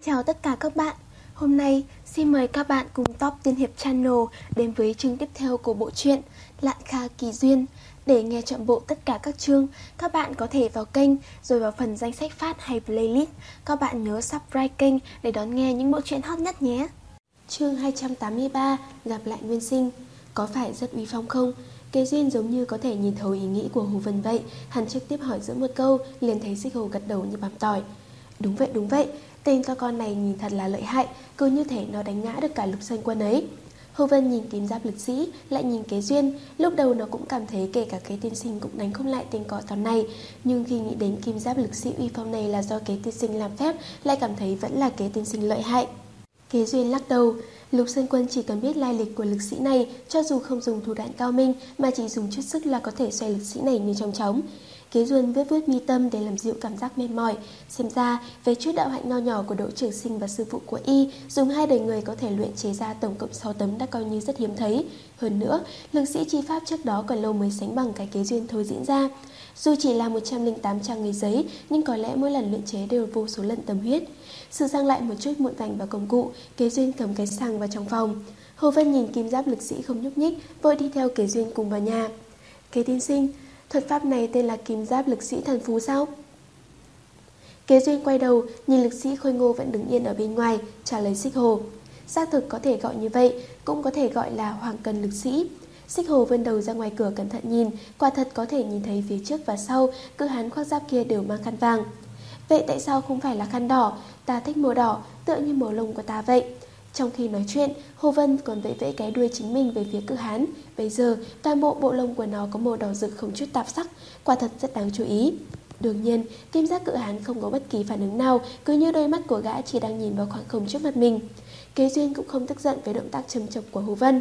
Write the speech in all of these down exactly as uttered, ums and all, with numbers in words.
Chào tất cả các bạn. Hôm nay xin mời các bạn cùng Top Tiên Hiệp Channel đến với chương tiếp theo của bộ truyện Lạn Kha Kỳ Duyên. Để nghe trọn bộ tất cả các chương, các bạn có thể vào kênh rồi vào phần danh sách phát hay playlist. Các bạn nhớ subscribe kênh để đón nghe những bộ truyện hot nhất nhé. Chương hai trăm tám mươi ba, gặp lại Nguyên Sinh. Có phải rất uy phong không? Kế Duyên giống như có thể nhìn thấu ý nghĩ của Hồ Vân vậy. Hắn trực tiếp hỏi giữa một câu, liền thấy Xích Hồ gật đầu như bám tỏi. Đúng vậy, đúng vậy. Tên to con này nhìn thật là lợi hại, cứ như thể nó đánh ngã được cả Lục Sơn Quân ấy. Hồ Vân nhìn tím giáp lực sĩ, lại nhìn Kế Duyên. Lúc đầu nó cũng cảm thấy kể cả Kế tiên sinh cũng đánh không lại tên cỏ tóm này, nhưng khi nghĩ đến kim giáp lực sĩ uy phong này là do Kế tiên sinh làm phép, lại cảm thấy vẫn là Kế tiên sinh lợi hại. Kế Duyên lắc đầu. Lục Sơn Quân chỉ cần biết lai lịch của lực sĩ này, cho dù không dùng thủ đoạn cao minh mà chỉ dùng chút sức là có thể xoay lực sĩ này như trong chóng. Kế Duyên vuốt vuốt mi tâm để làm dịu cảm giác mệt mỏi. Xem ra về chút đạo hạnh nho nhỏ của Đỗ Trường Sinh và sư phụ của y, dùng hai đời người có thể luyện chế ra tổng cộng sáu tấm đã coi như rất hiếm thấy. Hơn nữa, lực sĩ chi pháp trước đó còn lâu mới sánh bằng cái Kế Duyên thôi diễn ra. Dù chỉ là một trăm lẻ tám trang người giấy, nhưng có lẽ mỗi lần luyện chế đều vô số lần tâm huyết. Sửa sang lại một chút mụn vành và công cụ, Kế Duyên cầm cái xăng vào trong phòng. Hồ Vân nhìn kim giáp lực sĩ không nhúc nhích, vội đi theo Kế Duyên cùng vào nhà. Kế tiên sinh, thuật pháp này tên là kim giáp lực sĩ thần phú sao? Kế Duyên quay đầu, nhìn lực sĩ khôi ngô vẫn đứng yên ở bên ngoài, trả lời Xích Hồ. Xác thực có thể gọi như vậy, cũng có thể gọi là hoàng cần lực sĩ. Xích Hồ vươn đầu ra ngoài cửa cẩn thận nhìn, quả thật có thể nhìn thấy phía trước và sau, cứ hán khoác giáp kia đều mang khăn vàng. Vậy tại sao không phải là khăn đỏ? Ta thích màu đỏ, tựa như màu lông của ta vậy. Trong khi nói chuyện, Hồ Vân còn vẫy vẫy cái đuôi chính mình về phía Cự Hán. Bây giờ, toàn bộ bộ lông của nó có màu đỏ rực không chút tạp sắc, quả thật rất đáng chú ý. Đương nhiên, kim giác Cự Hán không có bất kỳ phản ứng nào, cứ như đôi mắt của gã chỉ đang nhìn vào khoảng không trước mặt mình. Kế Duyên cũng không tức giận với động tác châm chọc của Hồ Vân.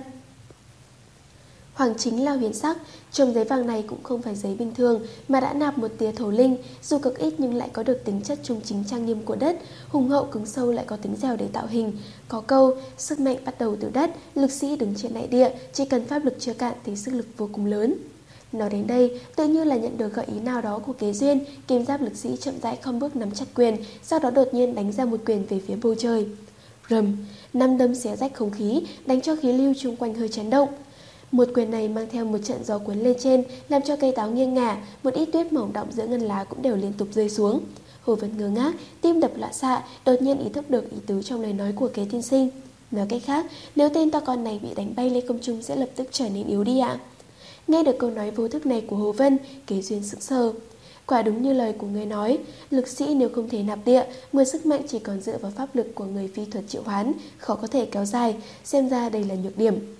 Hoàng chính là huyền sắc, chồng giấy vàng này cũng không phải giấy bình thường mà đã nạp một tia thổ linh, dù cực ít nhưng lại có được tính chất trung chính trang nghiêm của đất, hùng hậu cứng sâu lại có tính dẻo để tạo hình. Có câu, sức mạnh bắt đầu từ đất, lực sĩ đứng trên đại địa, chỉ cần pháp lực chưa cạn thì sức lực vô cùng lớn. Nói đến đây, tự như là nhận được gợi ý nào đó của Kế Duyên, kim giáp lực sĩ chậm rãi khom bước nắm chặt quyền, sau đó đột nhiên đánh ra một quyền về phía bầu trời. Rầm, năm đâm xé rách không khí, đánh cho khí lưu chung quanh hơi chấn động. Một quyền này mang theo một trận gió cuốn lên trên, làm cho cây táo nghiêng ngả, một ít tuyết mỏng đọng giữa ngân lá cũng đều liên tục rơi xuống. Hồ Vân ngơ ngác, tim đập loạn xạ, đột nhiên ý thức được ý tứ trong lời nói của Kế tiên sinh. Nói cách khác, nếu tên to con này bị đánh bay lên không trung sẽ lập tức trở nên yếu đi ạ. Nghe được câu nói vô thức này của Hồ Vân, Kế Duyên sững sờ. Quả đúng như lời của người nói, lực sĩ nếu không thể nạp địa, nguồn sức mạnh chỉ còn dựa vào pháp lực của người phi thuật triệu hoán, khó có thể kéo dài, xem ra đây là nhược điểm.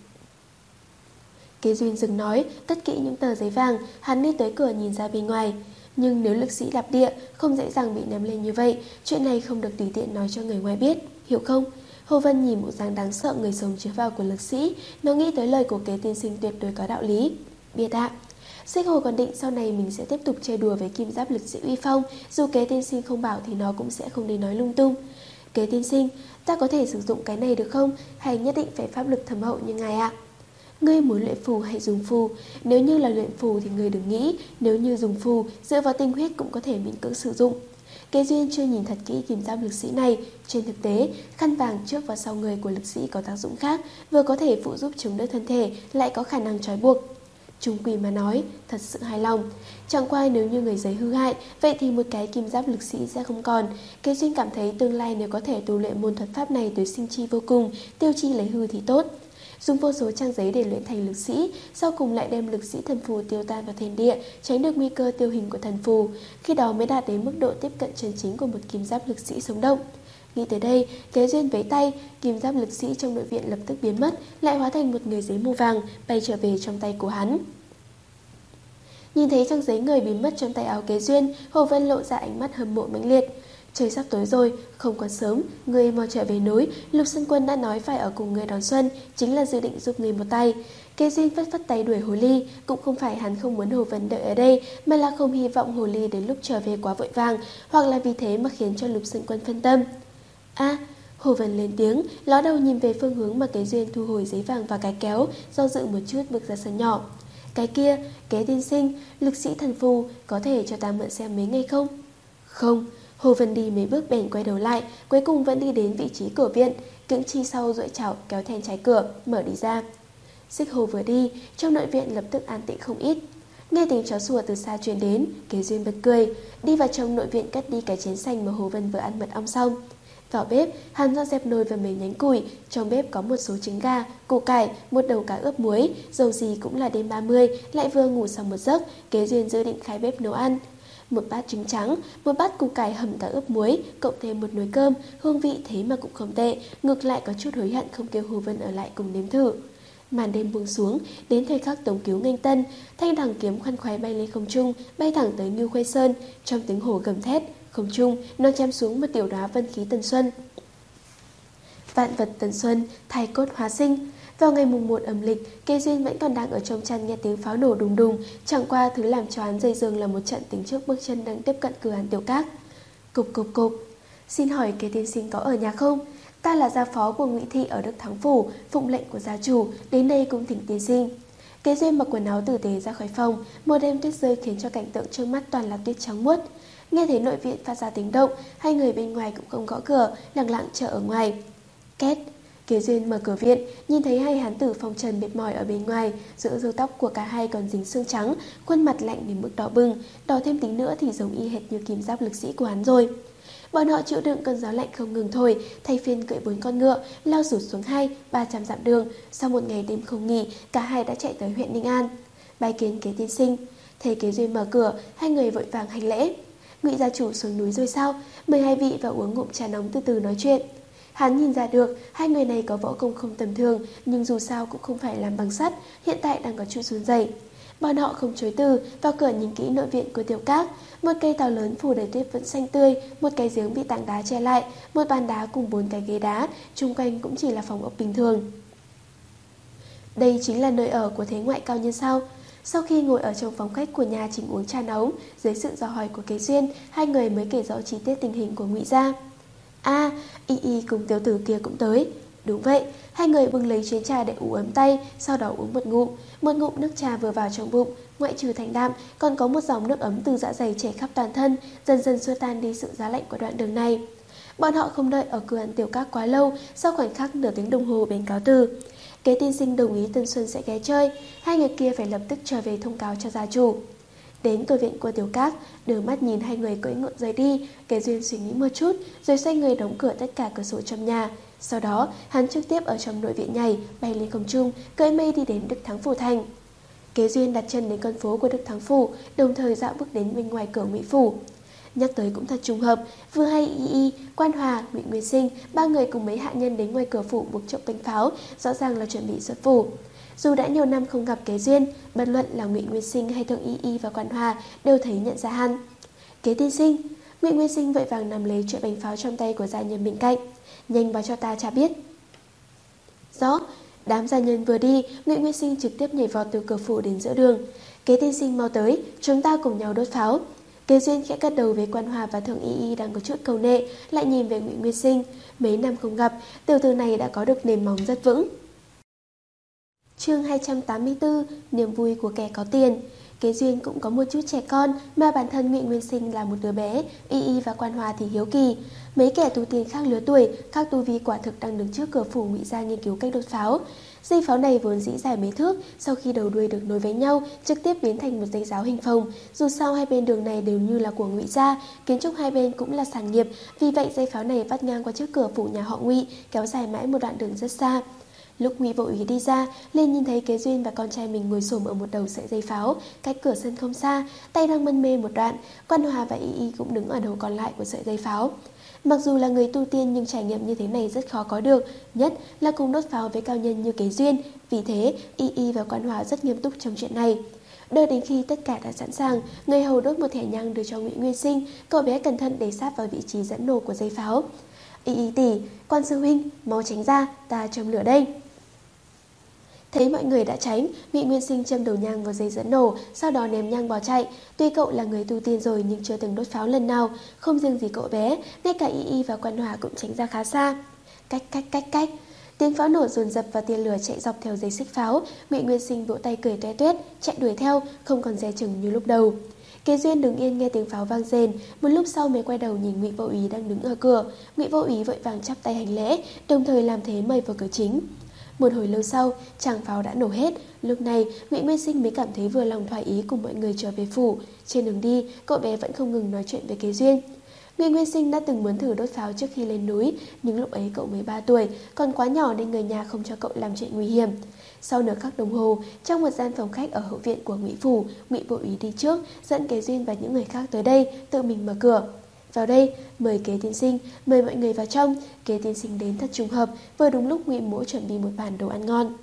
Kế Duyên dừng nói, cất kỹ những tờ giấy vàng, hắn đi tới cửa nhìn ra bên ngoài. Nhưng nếu lực sĩ đạp địa, không dễ dàng bị ném lên như vậy, chuyện này không được tùy tiện nói cho người ngoài biết, hiểu không? Hồ Vân nhìn bộ dáng đáng sợ người sống chứa vào của lực sĩ, nó nghĩ tới lời của Kế tiên sinh tuyệt đối có đạo lý. Biết ạ. Xích Hồ còn định sau này mình sẽ tiếp tục chơi đùa với kim giáp lực sĩ uy phong, dù Kế tiên sinh không bảo thì nó cũng sẽ không đi nói lung tung. Kế tiên sinh, ta có thể sử dụng cái này được không? Hay nhất định phải pháp lực thâm hậu như ngài ạ? Ngươi muốn luyện phù hay dùng phù? Nếu như là luyện phù thì ngươi đừng nghĩ, nếu như dùng phù, dựa vào tinh huyết cũng có thể miễn cưỡng sử dụng. Kế Duyên chưa nhìn thật kỹ kim giáp lực sĩ này. Trên thực tế, khăn vàng trước và sau người của lực sĩ có tác dụng khác, vừa có thể phụ giúp chống đỡ thân thể, lại có khả năng trói buộc. Trung quỷ mà nói, thật sự hài lòng. Chẳng qua nếu như người giấy hư hại, vậy thì một cái kim giáp lực sĩ sẽ không còn. Kế Duyên cảm thấy tương lai nếu có thể tu luyện môn thuật pháp này tới sinh chi vô cùng, tiêu chi lấy hư thì tốt. Dùng vô số trang giấy để luyện thành lực sĩ, sau cùng lại đem lực sĩ thần phù tiêu tan vào thiên địa, tránh được nguy cơ tiêu hình của thần phù. Khi đó mới đạt đến mức độ tiếp cận chân chính của một kim giáp lực sĩ sống động. Nghĩ tới đây, Kế Duyên vẫy tay, kim giáp lực sĩ trong nội viện lập tức biến mất, lại hóa thành một người giấy màu vàng, bay trở về trong tay của hắn. Nhìn thấy trang giấy người biến mất trong tay áo Kế Duyên, Hồ Vân lộ ra ánh mắt hâm mộ mãnh liệt. Trời sắp tối rồi, không còn sớm, ngươi mau trở về núi, Lục Sơn Quân đã nói phải ở cùng ngươi đón xuân, chính là dự định giúp ngươi một tay. Kế Duyên phất phất tay đuổi Hồ Ly, cũng không phải hắn không muốn Hồ Vân đợi ở đây, mà là không hy vọng Hồ Ly đến lúc trở về quá vội vàng, hoặc là vì thế mà khiến cho Lục Sơn Quân phân tâm. A, à, Hồ Vân lên tiếng, ló đầu nhìn về phương hướng mà Kế Duyên thu hồi giấy vàng và cái kéo, do dự một chút bước ra sân nhỏ. Cái kia, Kế tiên sinh, lực sĩ thần phù, có thể cho ta mượn xem mấy ngày không? Không. Hồ Vân đi mấy bước bèn quay đầu lại, cuối cùng vẫn đi đến vị trí cửa viện, cưỡng chi sau duỗi chảo kéo then trái cửa, mở đi ra. Xích Hồ vừa đi, trong nội viện lập tức an tĩnh không ít. Nghe tiếng chó sủa từ xa truyền đến, Kế Duyên bật cười, đi vào trong nội viện cất đi cái chén xanh mà Hồ Vân vừa ăn mật ong xong. Vào bếp, hắn dọn dẹp nồi và mấy nhánh củi, trong bếp có một số trứng gà, củ cải, một đầu cá ướp muối, dầu gì cũng là đêm ba mươi, lại vừa ngủ xong một giấc, Kế Duyên dự định khai bếp nấu ăn. Một bát trứng trắng, một bát củ cải hầm cá ướp muối, cộng thêm một nồi cơm, hương vị thế mà cũng không tệ, ngược lại có chút hối hận không kêu Hồ Vân ở lại cùng nếm thử. Màn đêm buông xuống, đến thời khắc tống cứu nghênh tân, thanh đằng kiếm khoăn khoái bay lên không trung, bay thẳng tới Ngưu Khuê Sơn, trong tiếng hổ gầm thét, không trung nó chém xuống một tiểu đóa vân khí tân xuân. Vạn vật tân xuân, thai cốt hóa sinh. Vào ngày mùng một âm lịch, Kế Duyên vẫn còn đang ở trong chăn nghe tiếng pháo nổ đùng đùng, chẳng qua thứ làm cho hắn dây dừng là một trận tính trước bước chân đang tiếp cận cửa hàng Tiểu Các. Cục cục cục, xin hỏi Kế tiên sinh có ở nhà không? Ta là gia phó của Ngụy Thị ở Đức Thắng Phủ, phụng lệnh của gia chủ, đến đây cũng thỉnh tiên sinh. Kế Duyên mặc quần áo tử tế ra khỏi phòng, một đêm tuyết rơi khiến cho cảnh tượng trước mắt toàn là tuyết trắng muốt. Nghe thấy nội viện phát ra tiếng động, hai người bên ngoài cũng không gõ cửa, lặng lặng chờ ở ngoài. Két, Kế Duyên mở cửa viện, nhìn thấy hai hán tử phong trần mệt mỏi ở bên ngoài, giữa râu tóc của cả hai còn dính xương trắng, khuôn mặt lạnh đến mức đỏ bừng, đỏ thêm tính nữa thì giống y hệt như kim giáp lực sĩ của hắn rồi. Bọn họ chịu đựng cơn gió lạnh không ngừng thổi, thay phiên cưỡi bốn con ngựa, lao rụt xuống hai, ba trăm dặm đường. Sau một ngày đêm không nghỉ, cả hai đã chạy tới huyện Ninh An. Bái kiến Kế tiên sinh. Thấy Kế Duyên mở cửa, hai người vội vàng hành lễ. Ngụy gia chủ xuống núi rồi sao? Mời hai vị vào uống ngụm trà nóng từ từ nói chuyện. Hắn nhìn ra được, hai người này có võ công không tầm thường, nhưng dù sao cũng không phải làm bằng sắt, hiện tại đang có chút run rẩy. Bọn họ không chối từ, vào cửa nhìn kỹ nội viện của Tiểu Các. Một cây tàu lớn phủ đầy tuyết vẫn xanh tươi, một cái giếng bị tảng đá che lại, một bàn đá cùng bốn cái ghế đá, chung quanh cũng chỉ là phòng ốc bình thường. Đây chính là nơi ở của thế ngoại cao nhân sao? Sau khi ngồi ở trong phòng khách của nhà Trình uống trà nóng, dưới sự dò hỏi của Kế Duyên, hai người mới kể rõ chi tiết tình hình của Ngụy gia. À, Y Y cùng tiểu tử kia cũng tới. Đúng vậy, hai người bưng lấy chén trà để ủ ấm tay, sau đó uống một ngụm. Một ngụm nước trà vừa vào trong bụng, ngoại trừ thanh đạm, còn có một dòng nước ấm từ dạ dày chảy khắp toàn thân, dần dần xua tan đi sự giá lạnh của đoạn đường này. Bọn họ không đợi ở cửa ăn Tiểu Các quá lâu, sau khoảnh khắc nửa tiếng đồng hồ bèn cáo từ. Kế tiên sinh đồng ý Tân Xuân sẽ ghé chơi, hai người kia phải lập tức trở về thông cáo cho gia chủ. Đến cửa viện của Tiểu Các, đưa mắt nhìn hai người cưỡi ngựa rời đi, Kế Duyên suy nghĩ một chút, rồi xoay người đóng cửa tất cả cửa sổ trong nhà. Sau đó, hắn trực tiếp ở trong nội viện nhảy, bay lên không trung, cưỡi mây đi đến Đức Thắng Phủ thành. Kế Duyên đặt chân đến con phố của Đức Thắng Phủ, đồng thời dạo bước đến bên ngoài cửa Ngụy phủ. Nhắc tới cũng thật trùng hợp, vừa hay Y Y, Quan Hòa, Ngụy Nguyên Sinh, ba người cùng mấy hạ nhân đến ngoài cửa phủ buộc chậu cánh pháo, rõ ràng là chuẩn bị xuất phủ. Dù đã nhiều năm không gặp Kế Duyên, bất luận là Ngụy Nguyên Sinh hay Thượng Y Y và Quan Hòa đều thấy nhận ra hắn. Kế tiên sinh, Ngụy Nguyên Sinh vội vàng nắm lấy chuỗi bánh pháo trong tay của gia nhân bên cạnh. Nhanh báo cho ta cha biết. Rõ. Đám gia nhân vừa đi, Ngụy Nguyên Sinh trực tiếp nhảy vọt từ cửa phủ đến giữa đường. Kế tiên sinh mau tới, chúng ta cùng nhau đốt pháo. Kế Duyên khẽ gật đầu với Quan Hòa và Thượng Y Y đang có chút cầu nệ, lại nhìn về Ngụy Nguyên Sinh. Mấy năm không gặp, tiểu tử này đã có được nền móng rất vững. Chương hai trăm tám mươi tư, niềm vui của kẻ có tiền. Kế Duyên cũng có một chút trẻ con, mà bản thân Ngụy Nguyên Sinh là một đứa bé, Y Y và Quan Hòa thì hiếu kỳ. Mấy kẻ tu tiên khác lứa tuổi, các tu vi quả thực đang đứng trước cửa phủ Ngụy gia nghiên cứu cách đốt pháo. Dây pháo này vốn dĩ dài mấy thước, sau khi đầu đuôi được nối với nhau, trực tiếp biến thành một dây giáo hình phồng. Dù sao hai bên đường này đều như là của Ngụy gia, kiến trúc hai bên cũng là sản nghiệp, vì vậy dây pháo này vắt ngang qua trước cửa phủ nhà họ Ngụy, kéo dài mãi một đoạn đường rất xa. Lúc Ngụy Vô Úy đi ra, liền nhìn thấy Kế Duyên và con trai mình ngồi xổm ở một đầu sợi dây pháo, cách cửa sân không xa, tay đang mân mê một đoạn. Quan Hòa và Y Y cũng đứng ở đầu còn lại của sợi dây pháo. Mặc dù là người tu tiên nhưng trải nghiệm như thế này rất khó có được, nhất là cùng đốt pháo với cao nhân như Kế Duyên. Vì thế, Y Y và Quan Hòa rất nghiêm túc trong chuyện này. Đợi đến khi tất cả đã sẵn sàng, người hầu đốt một thẻ nhang đưa cho Ngụy Nguyên Sinh, cậu bé cẩn thận để sát vào vị trí dẫn nổ của dây pháo. Y Y tỷ, Quan sư huynh, mau tránh ra, ta châm lửa đây. Thấy mọi người đã tránh, Ngụy Nguyên Sinh châm đầu nhang vào dây dẫn nổ, sau đó ném nhang bỏ chạy. Tuy cậu là người tu tiên rồi nhưng chưa từng đốt pháo lần nào, không riêng gì cậu bé, ngay cả Y Y và Quan Hòa cũng tránh ra khá xa. Cách cách cách cách, tiếng pháo nổ dồn dập và tia lửa chạy dọc theo dây xích pháo. Ngụy Nguyên Sinh vỗ tay cười toe toét, chạy đuổi theo, không còn dè chừng như lúc đầu. Kế Duyên đứng yên nghe tiếng pháo vang rền, một lúc sau mới quay đầu nhìn Ngụy Vô Úy đang đứng ở cửa. Ngụy Vô Úy vội vàng chắp tay hành lễ, đồng thời làm thế mời vào cửa chính. Một hồi lâu sau, tràng pháo đã nổ hết. Lúc này, Ngụy Nguyên Sinh mới cảm thấy vừa lòng thỏa ý cùng mọi người trở về phủ. Trên đường đi, cậu bé vẫn không ngừng nói chuyện với Kế Duyên. Ngụy Nguyên Sinh đã từng muốn thử đốt pháo trước khi lên núi, nhưng lúc ấy cậu mới ba tuổi, còn quá nhỏ nên người nhà không cho cậu làm chuyện nguy hiểm. Sau nửa khắc đồng hồ, trong một gian phòng khách ở hậu viện của Ngụy phủ, Ngụy Vô Úy đi trước, dẫn Kế Duyên và những người khác tới đây, tự mình mở cửa. Vào đây, mời Kế tiên sinh, mời mọi người vào trong. Kế tiên sinh đến thật trùng hợp, vừa đúng lúc Ngụy mỗ chuẩn bị một bàn đồ ăn ngon.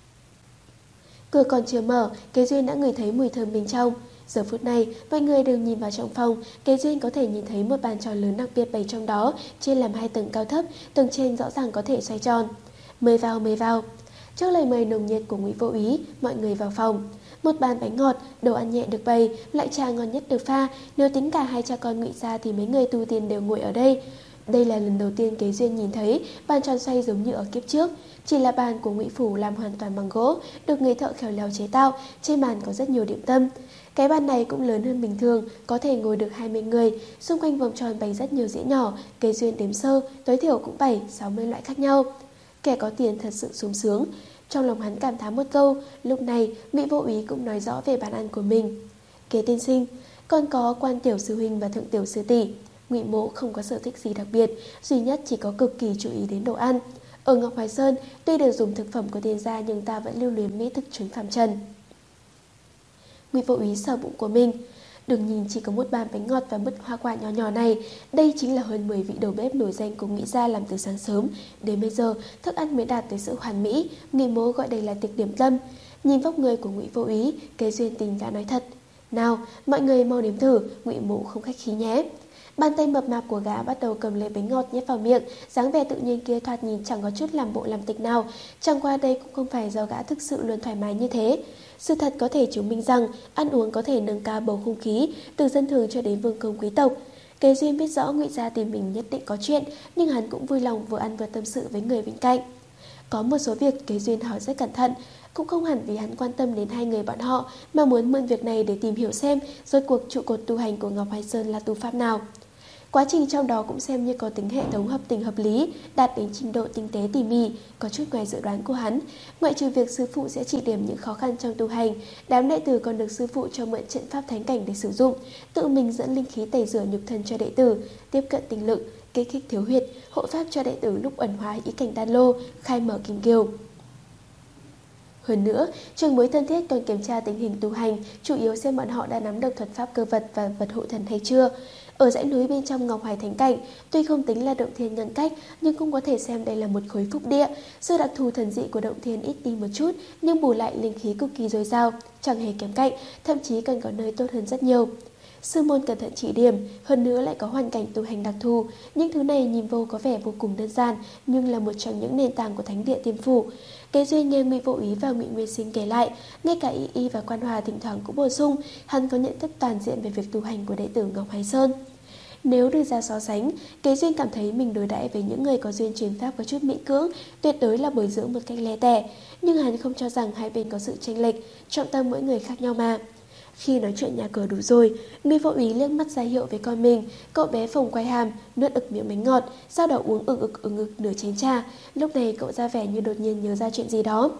Cửa còn chưa mở, Kế Duyên đã ngửi thấy mùi thơm bên trong. Giờ phút này, mọi người đều nhìn vào trong phòng, Kế Duyên có thể nhìn thấy một bàn tròn lớn đặc biệt bày trong đó, trên làm hai tầng cao thấp, tầng trên rõ ràng có thể xoay tròn. Mời vào, mời vào. Trước lời mời nồng nhiệt của Ngụy Vô Úy, mọi người vào phòng. Một bàn bánh ngọt, đồ ăn nhẹ được bày, loại trà ngon nhất được pha, nếu tính cả hai cha con Ngụy gia thì mấy người tu tiên đều ngồi ở đây. Đây là lần đầu tiên Kế Duyên nhìn thấy bàn tròn xoay giống như ở kiếp trước, chỉ là bàn của Ngụy phủ làm hoàn toàn bằng gỗ, được người thợ khéo léo chế tạo, trên bàn có rất nhiều điểm tâm. Cái bàn này cũng lớn hơn bình thường, có thể ngồi được hai mươi người, xung quanh vòng tròn bày rất nhiều dĩa nhỏ, Kế Duyên đếm sơ, tối thiểu cũng bảy sáu mươi loại khác nhau. Kẻ có tiền thật sự sung sướng. Trong lòng hắn cảm thán một câu, lúc này Ngụy Vô Úy cũng nói rõ về bàn ăn của mình. Kế tiên sinh, còn có quan tiểu sư huynh và thượng tiểu sư tỷ. Ngụy mỗ không có sở thích gì đặc biệt, duy nhất chỉ có cực kỳ chú ý đến đồ ăn. Ở Ngọc Hoài Sơn, tuy được dùng thực phẩm của tiên gia nhưng ta vẫn lưu luyến mỹ thực chốn phàm trần. Ngụy Vô Úy sờ bụng của mình. Đừng nhìn chỉ có một bàn bánh ngọt và mứt hoa quả nhỏ nhỏ này, đây chính là hơn mười vị đầu bếp nổi danh của Ngụy gia làm từ sáng sớm. Đến bây giờ, thức ăn mới đạt tới sự hoàn mỹ, Ngụy mỗ gọi đây là tiệc điểm tâm. Nhìn vóc người của Ngụy Vô Úy, Kế Duyên tình đã nói thật. Nào, mọi người mau nếm thử, Ngụy mỗ không khách khí nhé. Bàn tay mập mạp của gã bắt đầu cầm lấy bánh ngọt nhét vào miệng, dáng vẻ tự nhiên kia thoạt nhìn chẳng có chút làm bộ làm tịch nào. Chẳng qua đây cũng không phải do gã thực sự luôn thoải mái như thế. Sự thật có thể chứng minh rằng ăn uống có thể nâng cao bầu không khí, từ dân thường cho đến vương công quý tộc. Kế Duyên biết rõ Ngụy gia tìm mình nhất định có chuyện, nhưng hắn cũng vui lòng vừa ăn vừa tâm sự với người bên cạnh. Có một số việc Kế Duyên hỏi rất cẩn thận, cũng không hẳn vì hắn quan tâm đến hai người bọn họ, mà muốn mượn việc này để tìm hiểu xem rốt cuộc trụ cột tu hành của Ngọc Hoài Sơn là tu pháp nào. Quá trình trong đó cũng xem như có tính hệ thống hợp tình hợp lý, đạt đến trình độ tinh tế tỉ mỉ, có chút ngoài dự đoán của hắn. Ngoại trừ việc sư phụ sẽ chỉ điểm những khó khăn trong tu hành, đám đệ tử còn được sư phụ cho mượn trận pháp thánh cảnh để sử dụng, tự mình dẫn linh khí tẩy rửa nhục thân cho đệ tử, tiếp cận tinh lực, kích thích thiếu huyệt, hộ pháp cho đệ tử lúc ẩn hóa ý cảnh đan lô, khai mở kim kiều. Hơn nữa, trường bối thân thiết còn kiểm tra tình hình tu hành, chủ yếu xem bọn họ đã nắm được thuật pháp cơ vật và vật hộ thần hay chưa. Ở dãy núi bên trong Ngọc Hoài Thánh Cảnh, tuy không tính là động thiên ngăn cách, nhưng cũng có thể xem đây là một khối phúc địa. Sự đặc thù thần dị của động thiên ít đi một chút, nhưng bù lại linh khí cực kỳ dồi dào, chẳng hề kém cạnh, thậm chí còn có nơi tốt hơn rất nhiều. Sư môn cẩn thận chỉ điểm, hơn nữa lại có hoàn cảnh tu hành đặc thù. Những thứ này nhìn vô có vẻ vô cùng đơn giản, nhưng là một trong những nền tảng của Thánh địa Tiên phủ. Kế Duyên nghe Ngụy Vô Úy và Ngụy Nguyên Sinh kể lại, ngay cả Y Y và Quan Hòa thỉnh thoảng cũng bổ sung, hắn có nhận thức toàn diện về việc tu hành của đệ tử Ngọc Hoài Sơn. Nếu đưa ra so sánh, Kế Duyên cảm thấy mình đối đãi với những người có duyên truyền pháp có chút miễn cưỡng, tuyệt đối là bồi dưỡng một cách lẻ tẻ. Nhưng hắn không cho rằng hai bên có sự chênh lệch, trọng tâm mỗi người khác nhau mà. Khi nói chuyện nhà cờ đủ rồi, Ngụy Vô Úy liếc mắt ra hiệu với con mình. Cậu bé phồng quay hàm, nuốt ực miệng bánh ngọt, sau đó uống ực ực ực ực nửa chén trà. Lúc này cậu ra vẻ như đột nhiên nhớ ra chuyện gì đó.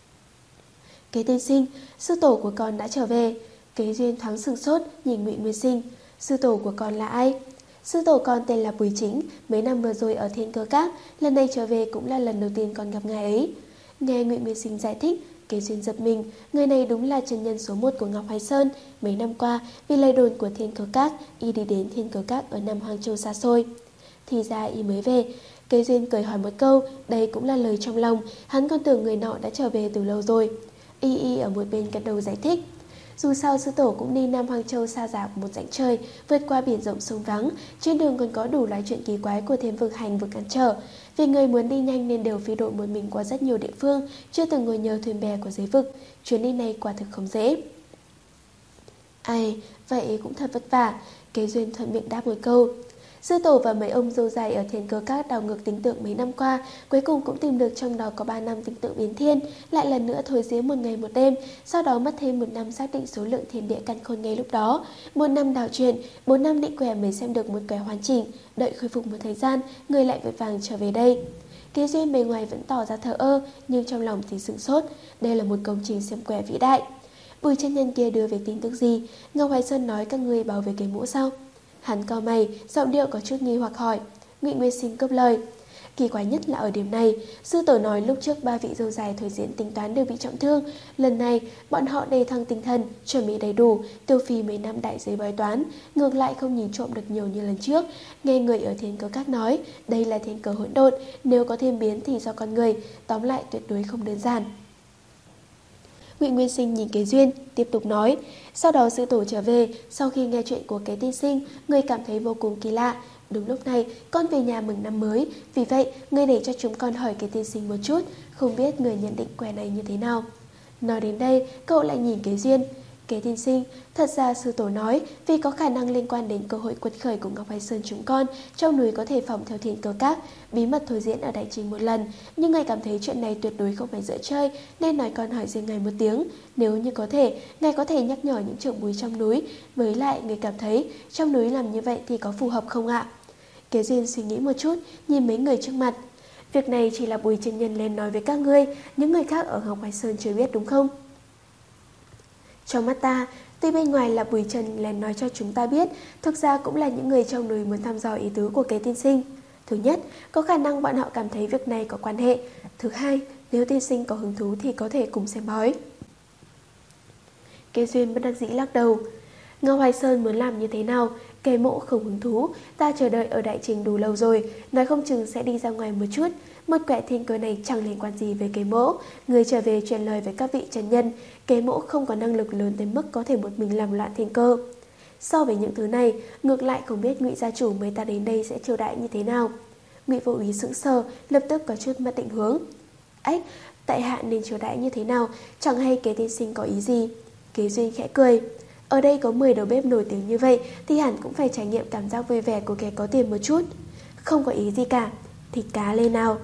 Kế tiên sinh, sư tổ của con đã trở về. Kế Duyên thoáng sửng sốt, nhìn Ngụy Nguyên Sinh. Sư tổ của con là ai? Sư tổ con tên là Bùi Chính, mấy năm vừa rồi ở Thiên Cơ Các, lần này trở về cũng là lần đầu tiên con gặp ngài ấy. Nghe Ngụy Nguyên Sinh giải thích, Kế Duyên giật mình, người này đúng là chân nhân số một của Ngọc Hoài Sơn. Mấy năm qua, vì lời đồn của Thiên Cơ Các, y đi đến Thiên Cơ Các ở Nam Hoang Châu xa xôi. Thì ra y mới về. Kế Duyên cười hỏi một câu, đây cũng là lời trong lòng, hắn còn tưởng người nọ đã trở về từ lâu rồi. Y Y ở một bên gật đầu giải thích. Dù sao sư tổ cũng đi Nam Hoang Châu xa dạo một rãnh trời, vượt qua biển rộng sông vắng, trên đường còn có đủ loại chuyện kỳ quái của thiên vực hành vực cản trở. Vì người muốn đi nhanh nên đều phi đội một mình qua rất nhiều địa phương, chưa từng ngồi nhờ thuyền bè của giới vực. Chuyến đi này quả thực không dễ. Ai, vậy cũng thật vất vả. Kế Duyên thuận miệng đáp một câu. Sư tổ và mấy ông dâu dài ở Thiên Cơ Các đảo ngược tính tượng mấy năm qua, cuối cùng cũng tìm được trong đó có ba năm tính tượng biến thiên, lại lần nữa thôi diễn một ngày một đêm, sau đó mất thêm một năm xác định số lượng thiên địa căn khôn ngay lúc đó. Một năm đảo chuyển, bốn năm định quẻ mới xem được một quẻ hoàn chỉnh, đợi khôi phục một thời gian, người lại vội vàng trở về đây. Kế Duyên bề ngoài vẫn tỏ ra thờ ơ, nhưng trong lòng thì sửng sốt, đây là một công trình xem quẻ vĩ đại. Bùi chân nhân kia đưa về tin tức gì? Ngọc Hoài Sơn nói các ngươi báo về cái mũ sao? Hắn cau mày, giọng điệu có chút nghi hoặc hỏi. Ngụy Nguyên Sinh cướp lời. Kỳ quái nhất là ở điểm này, sư tổ nói lúc trước ba vị dâu dài thời diễn tính toán đều bị trọng thương. Lần này, bọn họ đề thăng tinh thần, chuẩn bị đầy đủ, tiêu phí mấy năm đại giới bói toán, ngược lại không nhìn trộm được nhiều như lần trước. Nghe người ở Thiên Cơ Các nói, đây là thiên cơ hỗn độn, nếu có thêm biến thì do con người, tóm lại tuyệt đối không đơn giản. Ngụy Nguyên Sinh nhìn Kế Duyên, tiếp tục nói. Sau đó sư tổ trở về, sau khi nghe chuyện của Kế tiên sinh, người cảm thấy vô cùng kỳ lạ. Đúng lúc này, con về nhà mừng năm mới, vì vậy, người để cho chúng con hỏi Kế tiên sinh một chút, không biết người nhận định quẻ này như thế nào. Nói đến đây, cậu lại nhìn Kế Duyên. Kế tiên sinh, thật ra sư tổ nói, vì có khả năng liên quan đến cơ hội quật khởi của Ngọc Hoài Sơn chúng con, trong núi có thể phỏng theo Thiên Cơ Các, bí mật thôi diễn ở đại trình một lần, nhưng ngài cảm thấy chuyện này tuyệt đối không phải dở chơi, nên nói con hỏi riêng ngài một tiếng. Nếu như có thể, ngài có thể nhắc nhở những trưởng bối trong núi, với lại người cảm thấy trong núi làm như vậy thì có phù hợp không ạ? Kế Duyên suy nghĩ một chút, nhìn mấy người trước mặt. Việc này chỉ là Bùi chân nhân lên nói với các ngươi, những người khác ở Ngọc Hoài Sơn chưa biết đúng không? Trong mắt ta, tuy bên ngoài là Bùi Trần lén nói cho chúng ta biết, thực ra cũng là những người trong núi muốn thăm dò ý tứ của Kế tiên sinh. Thứ nhất, có khả năng bọn họ cảm thấy việc này có quan hệ. Thứ hai, nếu tiên sinh có hứng thú thì có thể cùng xem bói. Kế Duyên bất đắc dĩ lắc đầu. Ngọc Hoài Sơn muốn làm như thế nào? Kế mộ không hứng thú, ta chờ đợi ở đại trình đủ lâu rồi, nói không chừng sẽ đi ra ngoài một chút. Một quẻ thiên cơ này chẳng liên quan gì với Kế mỗ. Người trở về truyền lời với các vị trần nhân, Kế mỗ không có năng lực lớn tới mức có thể một mình làm loạn thiên cơ. So với những thứ này, ngược lại không biết Ngụy gia chủ mới ta đến đây sẽ chiêu đãi như thế nào. Ngụy Vô Úy sững sờ, lập tức có chút mất định hướng. Ách, tại hạ nên chiêu đãi như thế nào, chẳng hay Kế tiên sinh có ý gì? Kế Duyên khẽ cười. Ở đây có mười đầu bếp nổi tiếng như vậy thì hẳn cũng phải trải nghiệm cảm giác vui vẻ của kẻ có tiền một chút. Không có ý gì cả, thịt cá lên nào.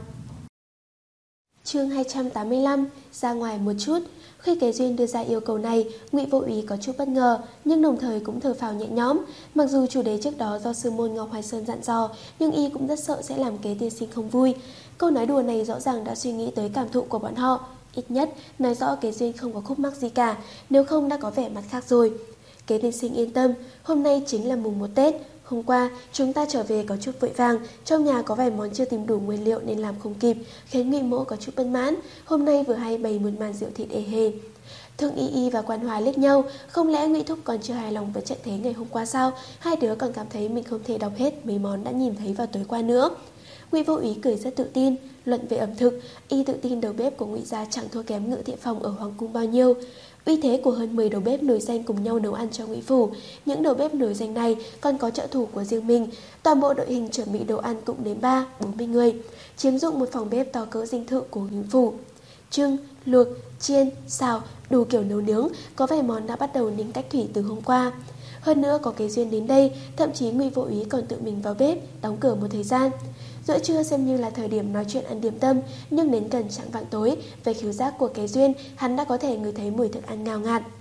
Chương hai trăm tám mươi lăm, ra ngoài một chút. Khi Kế Duyên đưa ra yêu cầu này, Ngụy Vô Úy có chút bất ngờ, nhưng đồng thời cũng thở phào nhẹ nhõm. Mặc dù chủ đề trước đó do sư môn Ngọc Hoài Sơn dặn dò, nhưng y cũng rất sợ sẽ làm Kế tiên sinh không vui. Câu nói đùa này rõ ràng đã suy nghĩ tới cảm thụ của bọn họ. Ít nhất, nói rõ Kế Duyên không có khúc mắc gì cả, nếu không đã có vẻ mặt khác rồi. Kế tiên sinh yên tâm, hôm nay chính là mùng một Tết. Hôm qua, chúng ta trở về có chút vội vàng, trong nhà có vài món chưa tìm đủ nguyên liệu nên làm không kịp, khiến Ngụy Mỗ có chút bất mãn. Hôm nay vừa hay bày một màn rượu thịt ê hề. Thương Y Y và Quan Hòa liếc nhau, không lẽ Ngụy Thúc còn chưa hài lòng với trận thế ngày hôm qua sao? Hai đứa còn cảm thấy mình không thể đọc hết mấy món đã nhìn thấy vào tối qua nữa. Ngụy Vô Úy cười rất tự tin, luận về ẩm thực, y tự tin đầu bếp của Ngụy gia chẳng thua kém Ngự Thiện Phòng ở Hoàng cung bao nhiêu. Uy thế của hơn mười đầu bếp nổi danh cùng nhau nấu ăn cho Ngụy phủ, những đầu bếp nổi danh này còn có trợ thủ của riêng mình, toàn bộ đội hình chuẩn bị đồ ăn cũng đến ba, bốn mươi người, chiếm dụng một phòng bếp to cỡ dinh thự của Ngụy phủ. Trưng, luộc, chiên, xào, đủ kiểu nấu nướng, có vài món đã bắt đầu ninh cách thủy từ hôm qua. Hơn nữa có Kế Duyên đến đây, thậm chí Ngụy Vô Úy còn tự mình vào bếp, đóng cửa một thời gian. Giữa trưa xem như là thời điểm nói chuyện ăn điểm tâm, nhưng đến gần chạng vạng tối, về khứu giác của Kế Duyên, hắn đã có thể ngửi thấy mùi thức ăn ngào ngạt.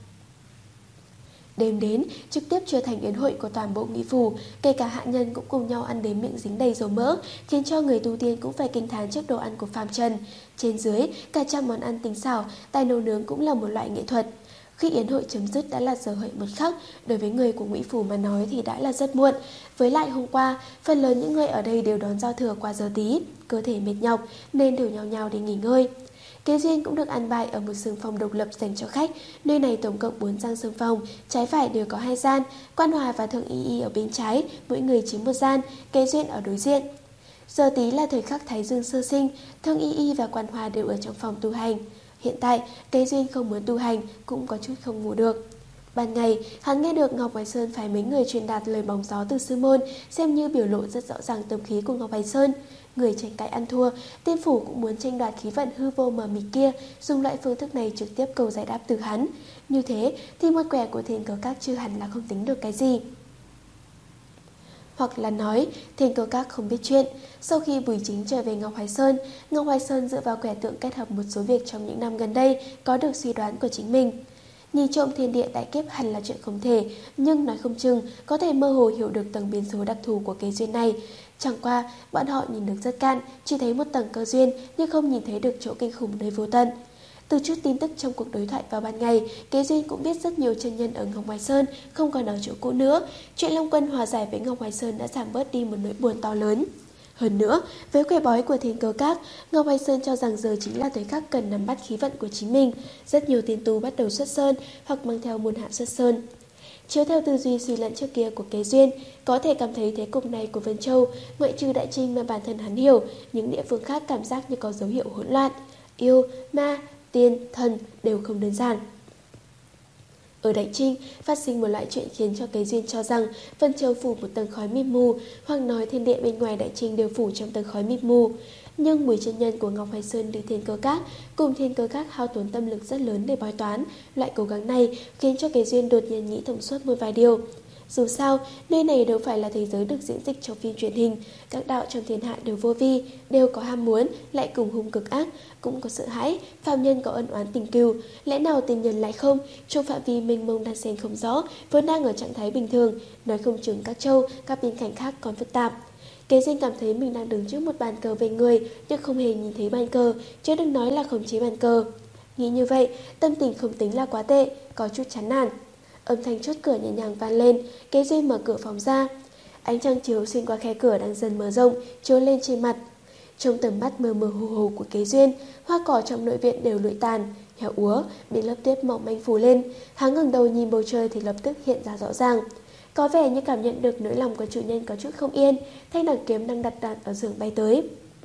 Đêm đến, trực tiếp trở thành yến hội của toàn bộ Ngụy phủ, kể cả hạ nhân cũng cùng nhau ăn đến miệng dính đầy dầu mỡ, khiến cho người tu tiên cũng phải kinh thán trước đồ ăn của phàm trần. Trên dưới, cả trăm món ăn tinh xảo, tài nấu nướng cũng là một loại nghệ thuật. Khi yến hội chấm dứt đã là giờ hợi một khắc, đối với người của Ngụy phủ mà nói thì đã là rất muộn. Với lại hôm qua, phần lớn những người ở đây đều đón giao thừa qua giờ tí, cơ thể mệt nhọc nên đều nhao nhao đi nghỉ ngơi. Kế Duyên cũng được ăn bài ở một sương phòng độc lập dành cho khách, nơi này tổng cộng bốn gian sương phòng, trái phải đều có hai gian, Quan Hòa và Thượng Y Y ở bên trái, mỗi người chiếm một gian, Kế Duyên ở đối diện. Giờ tí là thời khắc Thái Dương sơ sinh, Thượng Y Y và Quan Hòa đều ở trong phòng tu hành. Hiện tại, Kế Duyên không muốn tu hành, cũng có chút không ngủ được. Ban ngày, hắn nghe được Ngọc Hoài Sơn phải mấy người truyền đạt lời bóng gió từ sư môn, xem như biểu lộ rất rõ ràng tâm khí của Ngọc Hoài Sơn. Người tranh cãi ăn thua, tiên phủ cũng muốn tranh đoạt khí vận hư vô mờ mịt kia, dùng loại phương thức này trực tiếp cầu giải đáp từ hắn. Như thế, thì một quẻ của Thiên Cơ Các chưa hẳn là không tính được cái gì. hoặc là nói Thiên Cơ Các không biết chuyện. Sau khi Bùi Chính trở về Ngọc Hoài Sơn, Ngọc Hoài Sơn dựa vào quẻ tượng kết hợp một số việc trong những năm gần đây có được suy đoán của chính mình. Nhìn trộm thiên địa đại kiếp hẳn là chuyện không thể, nhưng nói không chừng có thể mơ hồ hiểu được tầng biến số đặc thù của cái duyên này. Chẳng qua, bọn họ nhìn được rất cạn, chỉ thấy một tầng cơ duyên nhưng không nhìn thấy được chỗ kinh khủng nơi vô tận. Từ chút tin tức trong cuộc đối thoại vào ban ngày, Kế Duyên cũng biết rất nhiều chân nhân ở Ngọc Hoài Sơn không còn ở chỗ cũ nữa. Chuyện Long Quân hòa giải với Ngọc Hoài Sơn đã giảm bớt đi một nỗi buồn to lớn. Hơn nữa, với quẻ bói của Thiên Cơ Các, Ngọc Hoài Sơn cho rằng giờ chính là thời khắc cần nắm bắt khí vận của chính mình. Rất nhiều tiên tu bắt đầu xuất sơn hoặc mang theo môn hạ xuất sơn. Chiếu theo tư duy suy luận trước kia của Kế Duyên, có thể cảm thấy thế cục này của Vân Châu, ngoại trừ Đại Trinh mà bản thân hắn hiểu, những địa phương khác cảm giác như có dấu hiệu hỗn loạn. Yêu, ma, tiên, thần đều không đơn giản. Ở Đại Trinh, phát sinh một loại chuyện khiến cho Kế Duyên cho rằng Vân Châu phủ một tầng khói mịt mù, hoặc nói thiên địa bên ngoài Đại Trinh đều phủ trong tầng khói mịt mù. Nhưng mười chân nhân của Ngọc Hoài Sơn đi Thiên Cơ Các, cùng Thiên Cơ Các hao tốn tâm lực rất lớn để bói toán. Loại cố gắng này khiến cho Kế Duyên đột nhiên nghĩ thông suốt một vài điều. Dù sao, nơi này đâu phải là thế giới được diễn dịch trong phim truyền hình. Các đạo trong thiên hạ đều vô vi, đều có ham muốn, lại cùng hung cực ác, cũng có sợ hãi, phàm nhân có ân oán tình cừu. Lẽ nào tình nhân lại không? Trong phạm vi mênh mông đan xen không rõ, vốn đang ở trạng thái bình thường, nói không chừng các châu, các biên cảnh khác còn phức tạp. Kế Duyên cảm thấy mình đang đứng trước một bàn cờ về người, nhưng không hề nhìn thấy bàn cờ, chứ đừng nói là khống chế bàn cờ. Nghĩ như vậy, tâm tình không tính là quá tệ, có chút chán nản. Âm thanh chốt cửa nhẹ nhàng vang lên, Kế Duyên mở cửa phòng ra. Ánh trăng chiếu xuyên qua khe cửa đang dần mở rộng, chiếu lên trên mặt. Trong tầm mắt mờ mờ hồ hồ của Kế Duyên, hoa cỏ trong nội viện đều lụi tàn, héo úa, bị lớp tuyết mỏng manh phủ lên. Hắn ngẩng đầu nhìn bầu trời thì lập tức hiện ra rõ ràng. Có vẻ như cảm nhận được nỗi lòng của chủ nhân có chút không yên, thanh đằng kiếm đang đặt đạn ở giường bay tới.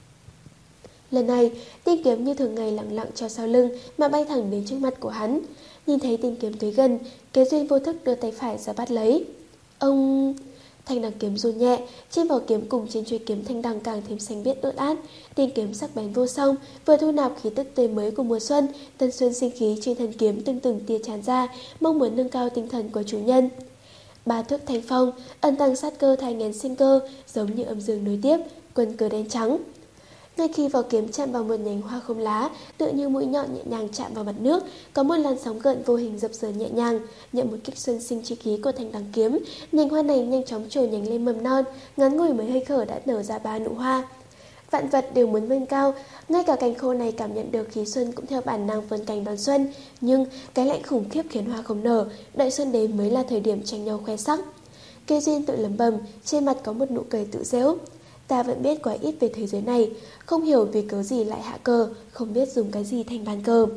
Lần này, tiên kiếm như thường ngày lặng lặng cho sau lưng mà bay thẳng đến trước mặt của hắn. Nhìn thấy tiên kiếm tới gần, Kế Duyên vô thức đưa tay phải ra bắt lấy. Ông... Thanh đằng kiếm run nhẹ, trên vỏ kiếm cùng trên chuôi kiếm thanh đằng càng thêm xanh biếc ướt át. Tiên kiếm sắc bén vô song, vừa thu nạp khí tức tươi mới của mùa xuân, tân xuân sinh khí trên thân kiếm từng từng tia tràn ra, mong muốn nâng cao tinh thần của chủ nhân. Ba thước thanh phong, ẩn tàng sát cơ thai nghén sinh cơ, giống như âm dương nối tiếp, quân cờ đen trắng. Ngay khi vỏ kiếm chạm vào một nhánh hoa không lá, tựa như mũi nhọn nhẹ nhàng chạm vào mặt nước, có một làn sóng gợn vô hình dập dờn nhẹ nhàng, nhận một kích xuân sinh chi khí của thanh đằng kiếm. Nhánh hoa này nhanh chóng trồi nhánh lên mầm non, ngắn ngủi mấy hơi khở đã nở ra ba nụ hoa. Vạn vật đều muốn vươn cao, ngay cả cành khô này cảm nhận được khí xuân cũng theo bản năng vươn cành đón xuân, nhưng cái lạnh khủng khiếp khiến hoa không nở, đợi xuân đến mới là thời điểm tranh nhau khoe sắc. Kế Duyên tự lẩm bẩm, trên mặt có một nụ cười tự giễu. Ta vẫn biết quá ít về thế giới này, không hiểu vì cớ gì lại hạ cờ, không biết dùng cái gì thành bàn cờ.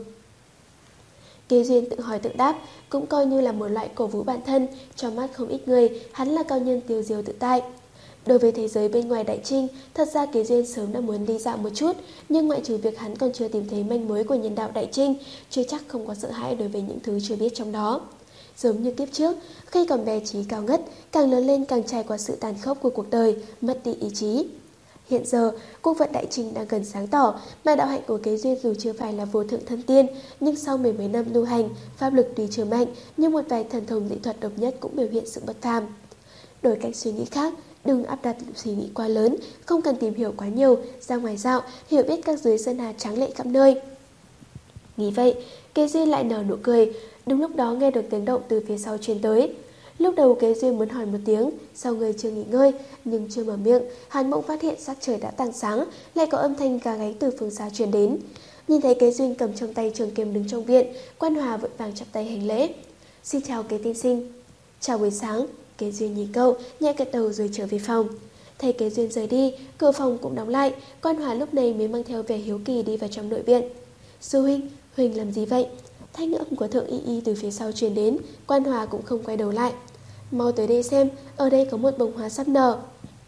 Kế Duyên tự hỏi tự đáp, cũng coi như là một loại cổ vũ bản thân, trong mắt không ít người, hắn là cao nhân tiêu diêu tự tại. Đối với thế giới bên ngoài Đại Trinh, thật ra Kế Duyên sớm đã muốn đi dạo một chút, nhưng ngoại trừ việc hắn còn chưa tìm thấy manh mối của nhân đạo Đại Trinh, chưa chắc không có sợ hãi đối với những thứ chưa biết trong đó. Giống như kiếp trước, khi còn bé trí cao ngất, càng lớn lên càng trải qua sự tàn khốc của cuộc đời, mất đi ý chí. Hiện giờ, quốc vận Đại Trinh đang gần sáng tỏ, mà đạo hạnh của Kế Duyên dù chưa phải là vô thượng thân tiên, nhưng sau mười mấy năm lưu hành, pháp lực tuy chưa mạnh, nhưng một vài thần thông dị thuật độc nhất cũng biểu hiện sự bất phàm. Đổi cách suy nghĩ khác, đừng áp đặt suy nghĩ quá lớn, không cần tìm hiểu quá nhiều, ra ngoài dạo, hiểu biết các dưới sơn hà tráng lệ khắp nơi. Nghĩ vậy, Kế Duyên lại nở nụ cười, đúng lúc đó nghe được tiếng động từ phía sau truyền tới. Lúc đầu Kế Duyên muốn hỏi một tiếng, sau người chưa nghỉ ngơi, nhưng chưa mở miệng, hắn bỗng phát hiện sắc trời đã tàng sáng, lại có âm thanh gà gáy từ phương xa truyền đến. Nhìn thấy Kế Duyên cầm trong tay trường kiếm đứng trong viện, Quan Hòa vội vàng chắp tay hành lễ. Xin chào Kế tiên sinh. Chào buổi sáng. Kế Duyên nhìn cậu, nhẹ gật đầu rồi trở về phòng. Thấy Kế Duyên rời đi, cửa phòng cũng đóng lại, Quan Hòa lúc này mới mang theo vẻ hiếu kỳ đi vào trong nội viện. Sư huynh, huynh làm gì vậy? Thanh âm của Thượng Y Y từ phía sau truyền đến, Quan Hòa cũng không quay đầu lại. Mau tới đây xem, ở đây có một bông hoa sắp nở.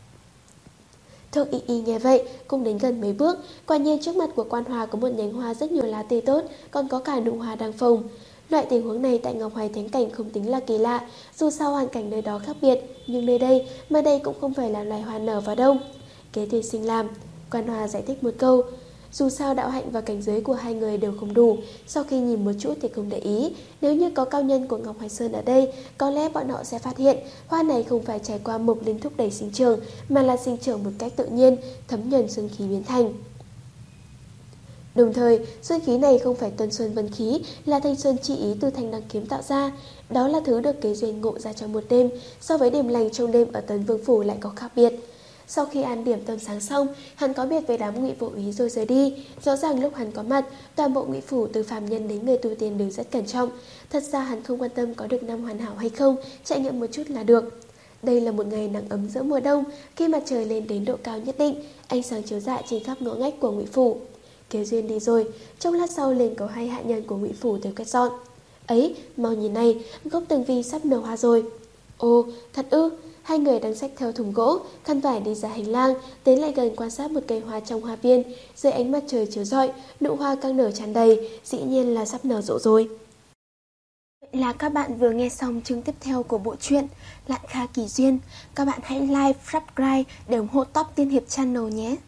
Thượng Y Y nghe vậy, cũng đến gần mấy bước, quả nhiên trước mặt của Quan Hòa có một nhánh hoa rất nhiều lá tươi tốt, còn có cả nụ hoa đang phồng. Loại tình huống này tại Ngọc Hoài Thánh Cảnh không tính là kỳ lạ, dù sao hoàn cảnh nơi đó khác biệt, nhưng nơi đây, mà đây cũng không phải là loài hoa nở vào đông. Kế tiên sinh làm, Quan Hòa giải thích một câu. Dù sao đạo hạnh và cảnh giới của hai người đều không đủ. Sau khi nhìn một chút thì không để ý. Nếu như có cao nhân của Ngọc Hoài Sơn ở đây, có lẽ bọn họ sẽ phát hiện hoa này không phải trải qua mộc linh thúc đẩy sinh trưởng, mà là sinh trưởng một cách tự nhiên, thấm nhuần xuân khí biến thành. Đồng thời, xuân khí này không phải tuần xuân vân khí, là thanh xuân chi ý từ thanh đăng kiếm tạo ra. Đó là thứ được kế duyên ngộ ra trong một đêm, so với điểm lành trong đêm ở Tấn Vương Phủ lại có khác biệt. Sau khi ăn điểm tâm sáng xong, hắn có biệt với đám Ngụy Vô Úy rồi rời đi. Rõ ràng lúc hắn có mặt, toàn bộ Ngụy Phủ từ phàm nhân đến người tu tiên đều rất cẩn trọng. Thật ra hắn không quan tâm có được năm hoàn hảo hay không, trải nghiệm một chút là được. Đây là một ngày nắng ấm giữa mùa đông, khi mặt trời lên đến độ cao nhất định, ánh sáng chiếu rọi trên khắp ngõ ngách của Ngụy Phủ. Kế duyên đi rồi, trong lát sau liền có hai hạ nhân của Ngụy Phủ tới quét dọn. Ấy, mau nhìn này, gốc tường vi sắp nở hoa rồi. Ồ, thật ư? Hai người đang xách theo thùng gỗ, khăn vải đi ra hành lang, tiến lại gần quan sát một cây hoa trong hoa viên. Dưới ánh mặt trời chiếu rọi, nụ hoa càng nở tràn đầy, dĩ nhiên là sắp nở rộ rồi. Vậy là các bạn vừa nghe xong chương tiếp theo của bộ truyện Lạn Kha Kỳ Duyên. Các bạn hãy like, subscribe để ủng hộ Top Tiên Hiệp Channel nhé.